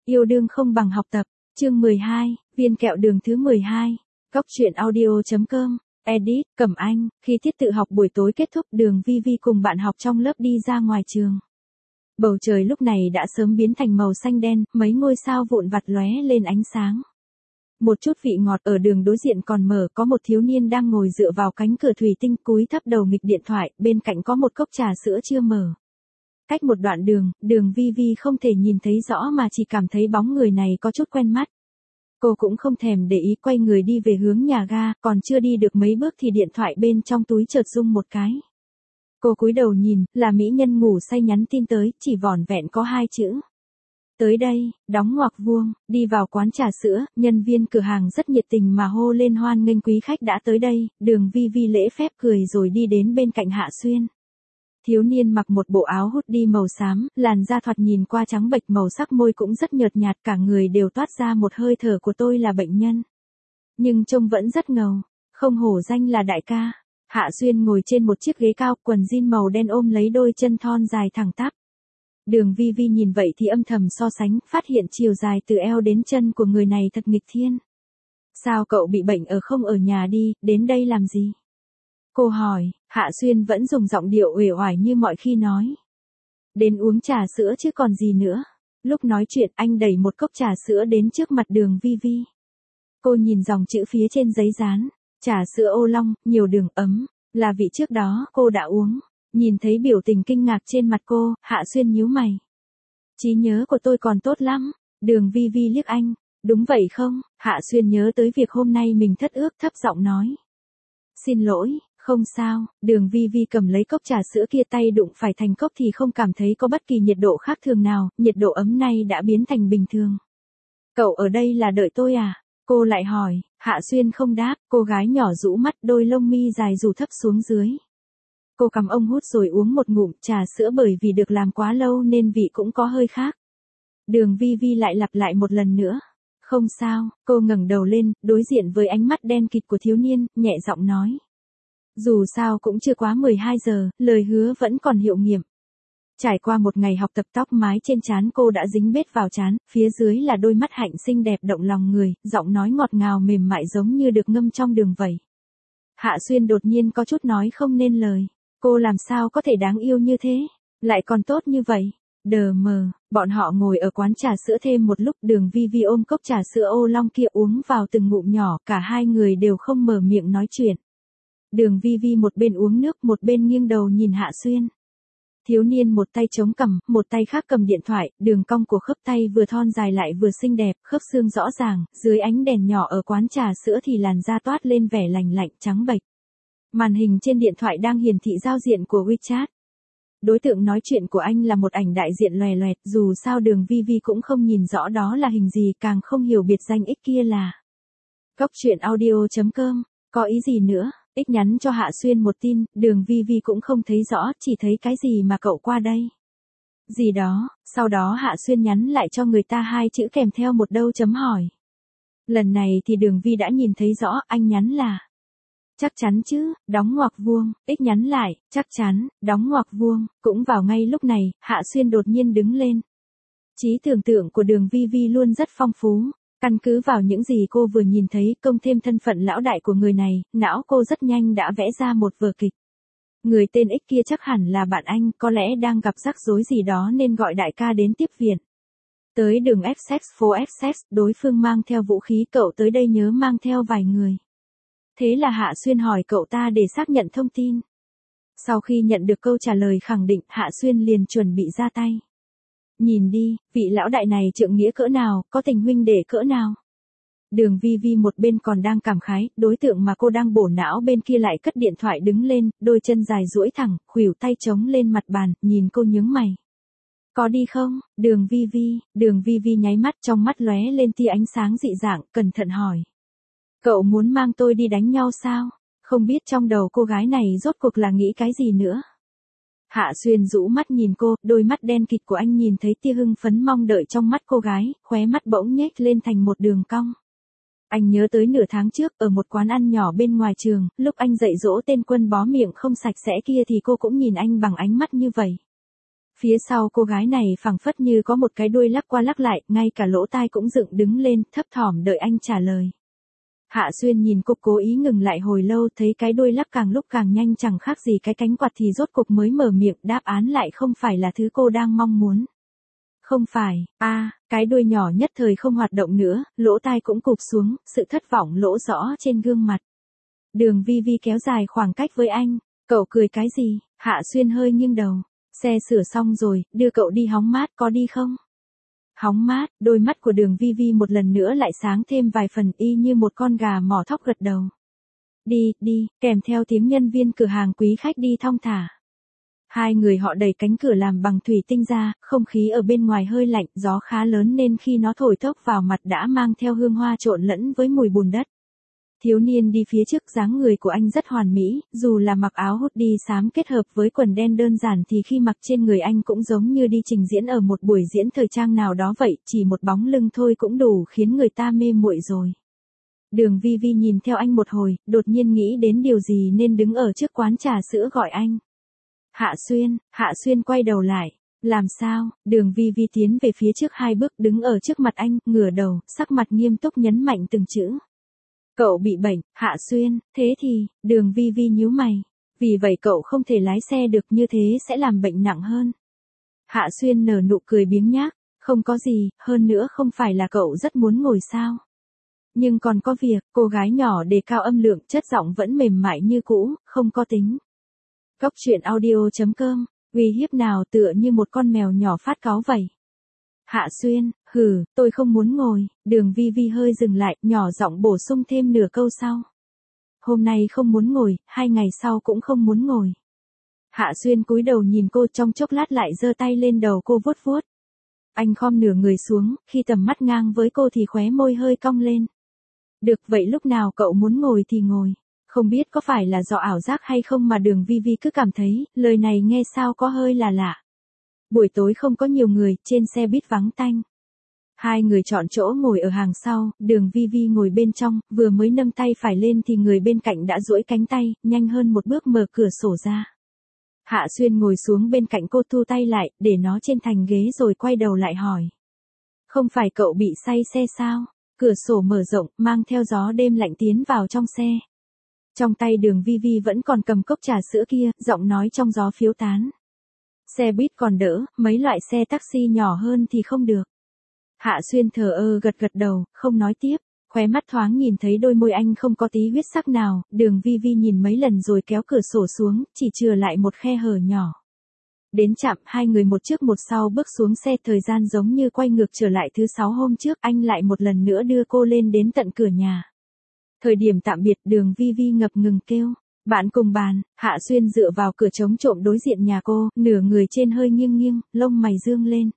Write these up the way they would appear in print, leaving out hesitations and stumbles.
Yêu đương không bằng học tập, chương 12, viên kẹo đường thứ 12. Góc truyện audio.com, edit, Cẩm Anh, khi tiết tự học buổi tối kết thúc Đường Vi Vi cùng bạn học trong lớp đi ra ngoài trường. Bầu trời lúc này đã sớm biến thành màu xanh đen, mấy ngôi sao vụn vặt lóe lên ánh sáng. Một chút vị ngọt ở đường đối diện còn mở, có một thiếu niên đang ngồi dựa vào cánh cửa thủy tinh cúi thấp đầu nghịch điện thoại, bên cạnh có một cốc trà sữa chưa mở. Cách một đoạn đường, Đường Vi Vi không thể nhìn thấy rõ mà chỉ cảm thấy bóng người này có chút quen mắt. Cô cũng không thèm để ý, quay người đi về hướng nhà ga, còn chưa đi được mấy bước thì điện thoại bên trong túi chợt rung một cái. Cô cúi đầu nhìn, là mỹ nhân ngủ say nhắn tin tới, chỉ vỏn vẹn có 2 chữ. Tới đây, đóng ngoặc vuông, đi vào quán trà sữa, nhân viên cửa hàng rất nhiệt tình mà hô lên hoan nghênh quý khách đã tới đây, Đường Vi Vi lễ phép cười rồi đi đến bên cạnh Hạ Xuyên. Thiếu niên mặc một bộ áo hoodie màu xám, làn da thoạt nhìn qua trắng bệch, màu sắc môi cũng rất nhợt nhạt, cả người đều toát ra một hơi thở của tôi là bệnh nhân. Nhưng trông vẫn rất ngầu, không hổ danh là đại ca. Hạ Xuyên ngồi trên một chiếc ghế cao, quần jean màu đen ôm lấy đôi chân thon dài thẳng tắp. Đường Vi Vi nhìn vậy thì âm thầm so sánh, phát hiện chiều dài từ eo đến chân của người này thật nghịch thiên. Sao cậu bị bệnh không ở nhà đi, đến đây làm gì? Cô hỏi. Hạ Xuyên vẫn dùng giọng điệu uể oải như mọi khi nói. Đến uống trà sữa chứ còn gì nữa. Lúc nói chuyện anh đẩy một cốc trà sữa đến trước mặt Đường Vi Vi. Cô nhìn dòng chữ phía trên giấy dán. Trà sữa ô long, nhiều đường, ấm, là vị trước đó cô đã uống. Nhìn thấy biểu tình kinh ngạc trên mặt cô, Hạ Xuyên nhíu mày. Trí nhớ của tôi còn tốt lắm. Đường Vi Vi liếc anh. Đúng vậy không? Hạ Xuyên nhớ tới việc hôm nay mình thất ước, thấp giọng nói. Xin lỗi. Không sao. Đường Vi Vi cầm lấy cốc trà sữa kia, tay đụng phải thành cốc thì không cảm thấy có bất kỳ nhiệt độ khác thường nào, nhiệt độ ấm này đã biến thành bình thường. Cậu ở đây là đợi tôi à? Cô lại hỏi. Hạ Xuyên không đáp, cô gái nhỏ rũ mắt, đôi lông mi dài rủ thấp xuống dưới. Cô cầm ống hút rồi uống một ngụm trà sữa, bởi vì được làm quá lâu nên vị cũng có hơi khác. Đường Vi Vi lại lặp lại một lần nữa. Không sao. Cô ngẩng đầu lên, đối diện với ánh mắt đen kịt của thiếu niên, nhẹ giọng nói. Dù sao cũng chưa quá 12 giờ, lời hứa vẫn còn hiệu nghiệm. Trải qua một ngày học tập, tóc mái trên trán cô đã dính bết vào trán, phía dưới là đôi mắt hạnh xinh đẹp động lòng người, giọng nói ngọt ngào mềm mại giống như được ngâm trong đường vẩy. Hạ Xuyên đột nhiên có chút nói không nên lời. Cô làm sao có thể đáng yêu như thế, lại còn tốt như vậy. Đờ mờ, bọn họ ngồi ở quán trà sữa thêm một lúc, Đường Vi Vi ôm cốc trà sữa ô long kia uống vào từng ngụm nhỏ, cả hai người đều không mở miệng nói chuyện. Đường Vi Vi một bên uống nước một bên nghiêng đầu nhìn Hạ Xuyên. Thiếu niên một tay chống cằm, một tay khác cầm điện thoại, đường cong của khớp tay vừa thon dài lại vừa xinh đẹp, khớp xương rõ ràng, dưới ánh đèn nhỏ ở quán trà sữa thì làn da toát lên vẻ lành lạnh trắng bệch. Màn hình trên điện thoại đang hiển thị giao diện của WeChat. Đối tượng nói chuyện của anh là một ảnh đại diện lòe loẹt, dù sao Đường Vi Vi cũng không nhìn rõ đó là hình gì, càng không hiểu biệt danh X kia là. Góc truyện audio.com, có ý gì nữa? X nhắn cho Hạ Xuyên một tin, Đường Vi Vi cũng không thấy rõ, chỉ thấy cái gì mà cậu qua đây. Gì đó, sau đó Hạ Xuyên nhắn lại cho người ta 2 chữ kèm theo một đâu chấm hỏi. Lần này thì Đường Vi đã nhìn thấy rõ, anh nhắn là. Chắc chắn chứ, đóng ngoặc vuông, X nhắn lại, chắc chắn, đóng ngoặc vuông, cũng vào ngay lúc này, Hạ Xuyên đột nhiên đứng lên. Trí tưởng tượng của Đường Vi Vi luôn rất phong phú. Căn cứ vào những gì cô vừa nhìn thấy, công thêm thân phận lão đại của người này, não cô rất nhanh đã vẽ ra một vở kịch. Người tên X kia chắc hẳn là bạn anh, có lẽ đang gặp rắc rối gì đó nên gọi đại ca đến tiếp viện. Tới đường Essex, phố Essex, đối phương mang theo vũ khí, cậu tới đây nhớ mang theo vài người. Thế là Hạ Xuyên hỏi cậu ta để xác nhận thông tin. Sau khi nhận được câu trả lời khẳng định, Hạ Xuyên liền chuẩn bị ra tay. Nhìn đi, vị lão đại này trượng nghĩa cỡ nào, có tình huynh đệ cỡ nào. Đường Vi Vi một bên còn đang cảm khái, đối tượng mà cô đang bổ não bên kia lại cất điện thoại đứng lên, đôi chân dài duỗi thẳng, khuỷu tay chống lên mặt bàn, nhìn cô nhướng mày. Có đi không? Đường Vi Vi nháy mắt, trong mắt lóe lên tia ánh sáng dị dạng, cẩn thận hỏi. Cậu muốn mang tôi đi đánh nhau sao? Không biết trong đầu cô gái này rốt cuộc là nghĩ cái gì nữa. Hạ Xuyên rũ mắt nhìn cô, đôi mắt đen kịt của anh nhìn thấy tia hưng phấn mong đợi trong mắt cô gái, khóe mắt bỗng nhếch lên thành một đường cong. Anh nhớ tới nửa tháng trước, ở một quán ăn nhỏ bên ngoài trường, lúc anh dạy dỗ tên Quân bó miệng không sạch sẽ kia thì cô cũng nhìn anh bằng ánh mắt như vậy. Phía sau cô gái này phảng phất như có một cái đuôi lắc qua lắc lại, ngay cả lỗ tai cũng dựng đứng lên, thấp thỏm đợi anh trả lời. Hạ Xuyên nhìn cô cố ý ngừng lại hồi lâu, thấy cái đuôi lắc càng lúc càng nhanh chẳng khác gì cái cánh quạt thì rốt cục mới mở miệng, đáp án lại không phải là thứ cô đang mong muốn. Không phải, cái đuôi nhỏ nhất thời không hoạt động nữa, lỗ tai cũng cụp xuống, sự thất vọng lỗ rõ trên gương mặt. Đường Vi Vi kéo dài khoảng cách với anh, cậu cười cái gì? Hạ Xuyên hơi nghiêng đầu. Xe sửa xong rồi, đưa cậu đi hóng mát, có đi không? Hóng mát, đôi mắt của Đường Vi Vi một lần nữa lại sáng thêm vài phần, y như một con gà mỏ thóc gật đầu. Đi, kèm theo tiếng nhân viên cửa hàng quý khách đi thong thả. Hai người họ đẩy cánh cửa làm bằng thủy tinh ra, không khí ở bên ngoài hơi lạnh, gió khá lớn nên khi nó thổi tốc vào mặt đã mang theo hương hoa trộn lẫn với mùi bùn đất. Thiếu niên đi phía trước, dáng người của anh rất hoàn mỹ, dù là mặc áo hoodie xám kết hợp với quần đen đơn giản thì khi mặc trên người anh cũng giống như đi trình diễn ở một buổi diễn thời trang nào đó vậy, chỉ một bóng lưng thôi cũng đủ khiến người ta mê muội rồi. Đường Vi Vi nhìn theo anh một hồi, đột nhiên nghĩ đến điều gì nên đứng ở trước quán trà sữa gọi anh. Hạ Xuyên quay đầu lại. Làm sao? Đường Vi Vi tiến về phía trước 2 bước, đứng ở trước mặt anh, ngửa đầu, sắc mặt nghiêm túc nhấn mạnh từng chữ. Cậu bị bệnh, Hạ Xuyên, thế thì, Đường Vi Vi nhíu mày. Vì vậy cậu không thể lái xe được, như thế sẽ làm bệnh nặng hơn. Hạ Xuyên nở nụ cười biếng nhác, không có gì, hơn nữa không phải là cậu rất muốn ngồi sao. Nhưng còn có việc, cô gái nhỏ đề cao âm lượng, chất giọng vẫn mềm mại như cũ, không có tính. Cóc truyện audio.com, uy hiếp nào tựa như một con mèo nhỏ phát cáu vậy. Hạ Xuyên, tôi không muốn ngồi. Đường Vi Vi hơi dừng lại, nhỏ giọng bổ sung thêm nửa câu sau. Hôm nay không muốn ngồi, 2 ngày sau cũng không muốn ngồi. Hạ Xuyên cúi đầu nhìn cô, trong chốc lát lại giơ tay lên đầu cô vuốt vuốt. Anh khom nửa người xuống, khi tầm mắt ngang với cô thì khóe môi hơi cong lên. Được, vậy lúc nào cậu muốn ngồi thì ngồi. Không biết có phải là do ảo giác hay không mà Đường Vi Vi cứ cảm thấy, lời này nghe sao có hơi là lạ. Buổi tối không có nhiều người, trên xe buýt vắng tanh. Hai người chọn chỗ ngồi ở hàng sau, Đường Vi Vi ngồi bên trong, vừa mới nâng tay phải lên thì người bên cạnh đã duỗi cánh tay, nhanh hơn một bước mở cửa sổ ra. Hạ Xuyên ngồi xuống bên cạnh cô, thu tay lại, để nó trên thành ghế rồi quay đầu lại hỏi. Không phải cậu bị say xe sao? Cửa sổ mở rộng, mang theo gió đêm lạnh tiến vào trong xe. Trong tay Đường Vi Vi vẫn còn cầm cốc trà sữa kia, giọng nói trong gió phiêu tán. Xe buýt còn đỡ, mấy loại xe taxi nhỏ hơn thì không được. Hạ Xuyên thờ ơ gật đầu, không nói tiếp, khóe mắt thoáng nhìn thấy đôi môi anh không có tí huyết sắc nào. Đường Vi Vi nhìn mấy lần rồi kéo cửa sổ xuống, chỉ chừa lại một khe hở nhỏ. Đến trạm, hai người một trước một sau bước xuống xe, thời gian giống như quay ngược trở lại thứ 6 hôm trước, anh lại một lần nữa đưa cô lên đến tận cửa nhà. Thời điểm tạm biệt, Đường Vi Vi ngập ngừng kêu. Bạn cùng bàn. Hạ Xuyên dựa vào cửa chống trộm đối diện nhà cô, nửa người trên hơi nghiêng, lông mày dương lên.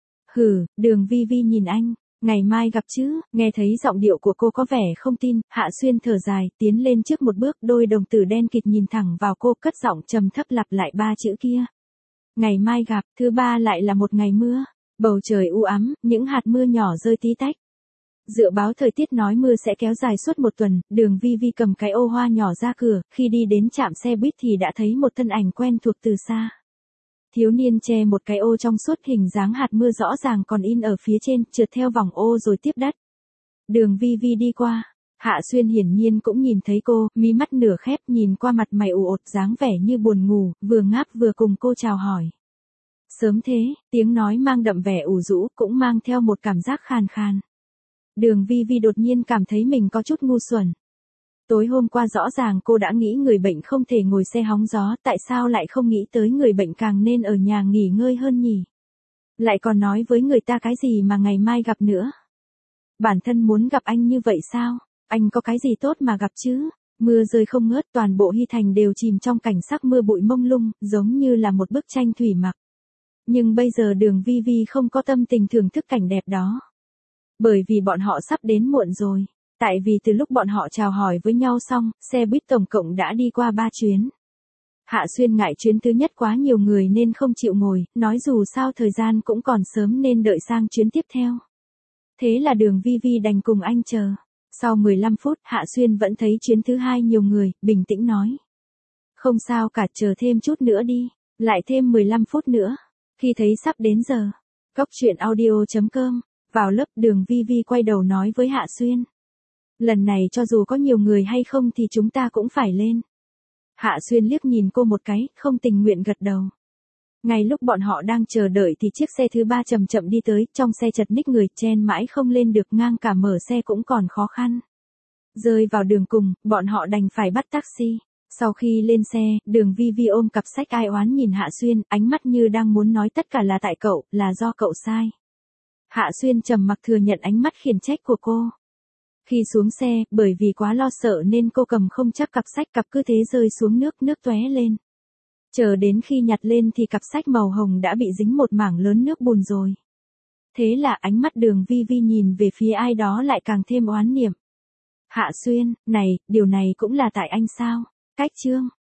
Đường Vi Vi nhìn anh. Ngày mai gặp chứ? Nghe thấy giọng điệu của cô có vẻ không tin, Hạ Xuyên thở dài, tiến lên trước một bước, đôi đồng tử đen kịt nhìn thẳng vào cô, cất giọng trầm thấp lặp lại 3 chữ kia. Ngày mai gặp. Thứ 3 lại là một ngày mưa. Bầu trời u ám, những hạt mưa nhỏ rơi tí tách. Dự báo thời tiết nói mưa sẽ kéo dài suốt 1 tuần, Đường Vi Vi cầm cái ô hoa nhỏ ra cửa, khi đi đến trạm xe buýt thì đã thấy một thân ảnh quen thuộc từ xa. Thiếu niên che một cái ô trong suốt, hình dáng hạt mưa rõ ràng còn in ở phía trên, trượt theo vòng ô rồi tiếp đất. Đường Vi Vi đi qua, Hạ Xuyên hiển nhiên cũng nhìn thấy cô, mí mắt nửa khép, nhìn qua mặt mày ù ột, dáng vẻ như buồn ngủ, vừa ngáp vừa cùng cô chào hỏi. Sớm thế, tiếng nói mang đậm vẻ ủ rũ, cũng mang theo một cảm giác khàn khàn. Đường Vi Vi đột nhiên cảm thấy mình có chút ngu xuẩn. Tối hôm qua rõ ràng cô đã nghĩ người bệnh không thể ngồi xe hóng gió, tại sao lại không nghĩ tới người bệnh càng nên ở nhà nghỉ ngơi hơn nhỉ? Lại còn nói với người ta cái gì mà ngày mai gặp nữa? Bản thân muốn gặp anh như vậy sao? Anh có cái gì tốt mà gặp chứ? Mưa rơi không ngớt, toàn bộ Hy Thành đều chìm trong cảnh sắc mưa bụi mông lung, giống như là một bức tranh thủy mặc. Nhưng bây giờ Đường Vi Vi không có tâm tình thưởng thức cảnh đẹp đó. Bởi vì bọn họ sắp đến muộn rồi. Tại vì từ lúc bọn họ chào hỏi với nhau xong, xe buýt tổng cộng đã đi qua 3 chuyến. Hạ Xuyên ngại chuyến thứ nhất quá nhiều người nên không chịu ngồi, nói dù sao thời gian cũng còn sớm nên đợi sang chuyến tiếp theo. Thế là Đường Vi Vi đành cùng anh chờ. Sau 15 phút, Hạ Xuyên vẫn thấy chuyến thứ 2 nhiều người, bình tĩnh nói. Không sao cả, chờ thêm chút nữa đi, lại thêm 15 phút nữa. Khi thấy sắp đến giờ, Cóc truyện audio.com, vào lớp Đường Vi Vi quay đầu nói với Hạ Xuyên. Lần này cho dù có nhiều người hay không thì chúng ta cũng phải lên. Hạ Xuyên liếc nhìn cô một cái, không tình nguyện gật đầu. Ngay lúc bọn họ đang chờ đợi thì chiếc xe thứ 3 chậm chậm đi tới, trong xe chật ních người, chen mãi không lên được, ngang cả mở xe cũng còn khó khăn. Rơi vào đường cùng, bọn họ đành phải bắt taxi. Sau khi lên xe, Đường Vi Vi ôm cặp sách ai oán nhìn Hạ Xuyên, ánh mắt như đang muốn nói tất cả là tại cậu, là do cậu sai. Hạ Xuyên trầm mặc thừa nhận ánh mắt khiển trách của cô. Khi xuống xe, bởi vì quá lo sợ nên cô cầm không chắc cặp sách, cặp cứ thế rơi xuống nước tóe lên. Chờ đến khi nhặt lên thì cặp sách màu hồng đã bị dính một mảng lớn nước bùn rồi. Thế là ánh mắt Đường Vi Vi nhìn về phía ai đó lại càng thêm oán niệm. Hạ Xuyên, này, điều này cũng là tại anh sao? Cách chương